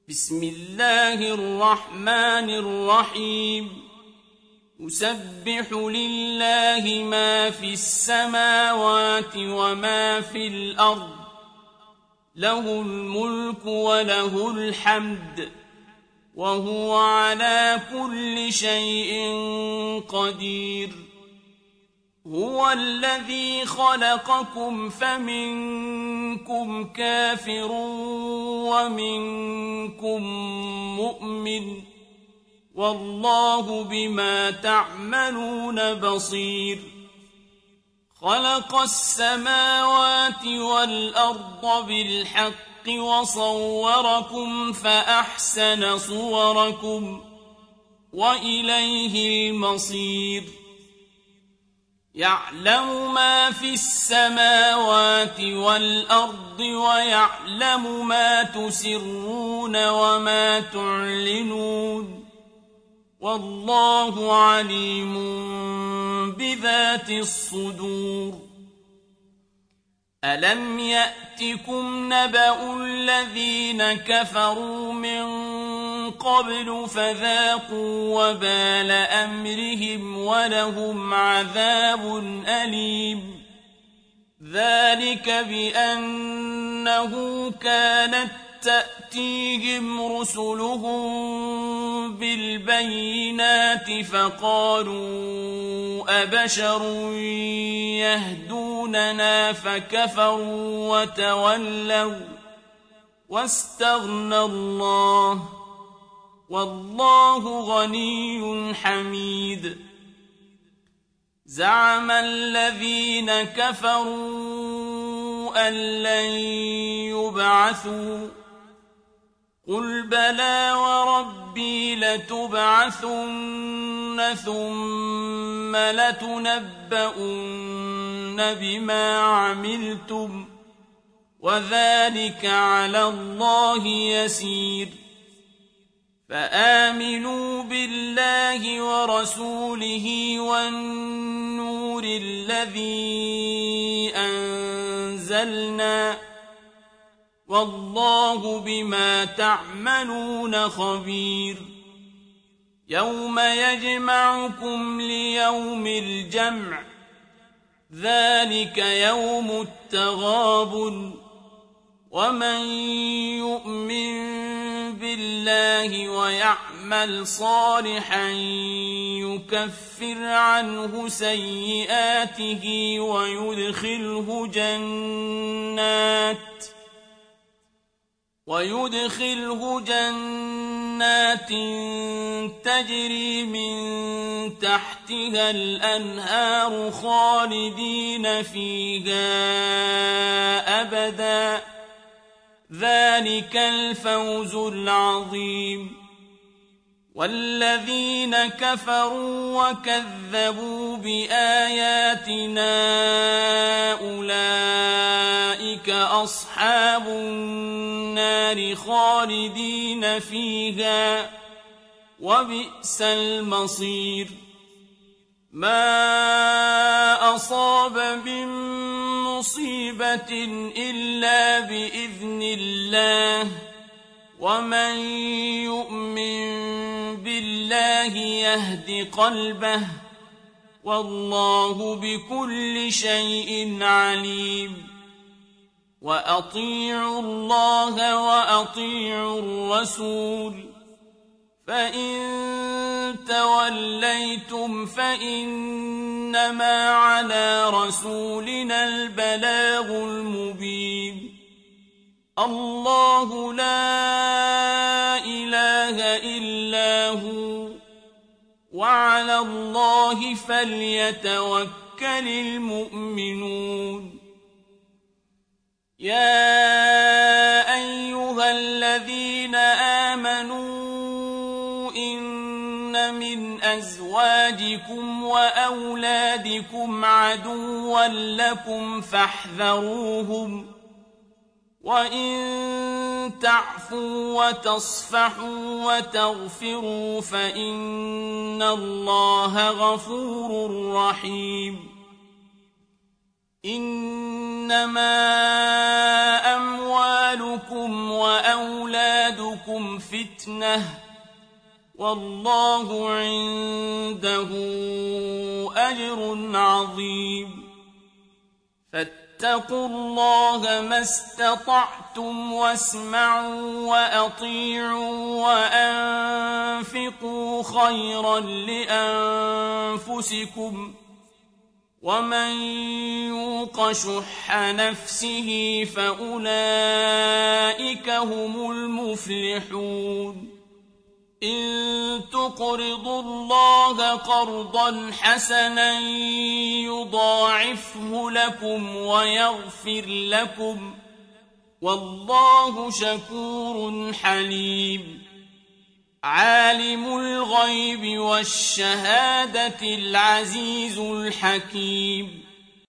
بسم الله الرحمن الرحيم يسبح لله ما في السماوات وما في الأرض له الملك وله الحمد وهو على كل شيء قدير هو الذي خلقكم فمنكم كافر ومنكم مؤمن والله بما تعملون بصير خلق السماوات والأرض بالحق وصوركم فأحسن صوركم وإليه المصير يعلم ما في السماوات والأرض ويعلم ما تسرون وما تعلنون والله عليم بذات الصدور ألم يأتكم نبأ الذين كفروا من قبل فذاقوا وبال أمرهم ولهم عذاب أليم ذلك بأنه كانت تأتيهم رسلهم بالبينات فقالوا أبشر يهدوننا فكفروا وتولوا واستغنى الله والله غني حميد زعم الذين كفروا أن لن يبعثوا قل بلى وربي لتبعثن ثم لتنبؤن بما عملتم وذلك على الله يسير فآمنوا بالله ورسوله والنور الذي أنزلنا والله بما تعملون خبير يوم يجمعكم ليوم الجمع ذلك يوم التغابن ومن يؤمن بالله ويعمل صالحا يكفر عنه سيئاته ويدخله جنات تجري من تحتها الأنهار خالدين فيها أبدا ذلك الفوز العظيم والذين كفروا وكذبوا بآياتنا أولئك أصحاب النار خالدين فيها وبئس المصير ما أصاب من مصيبة إلا بإذن الله ومن يؤمن بالله يهد قلبه والله بكل شيء عليم وأطيعوا الله وأطيعوا الرسول فإن توليتم فإنما على رسولنا البلاغ المبين الله لا إله إلا هو وعلى الله فليتوكل المؤمنون يا أيها الذين آمنوا إن من أزواجكم وأولادكم عدوا لكم فاحذروهم وإن تعفوا وتصفحوا وتغفروا فإن الله غفور رحيم إنما أموالكم وأولادكم فتنة والله عنده أجر عظيم فاتقوا الله ما استطعتم واسمعوا وأطيعوا وأنفقوا خيرا لأنفسكم ومن يوق شح نفسه فأولئك هم المفلحون إن تقرضوا الله قرضا حسنا يضاعفه لكم ويغفر لكم والله شكور حليم عالم الغيب والشهادة العزيز الحكيم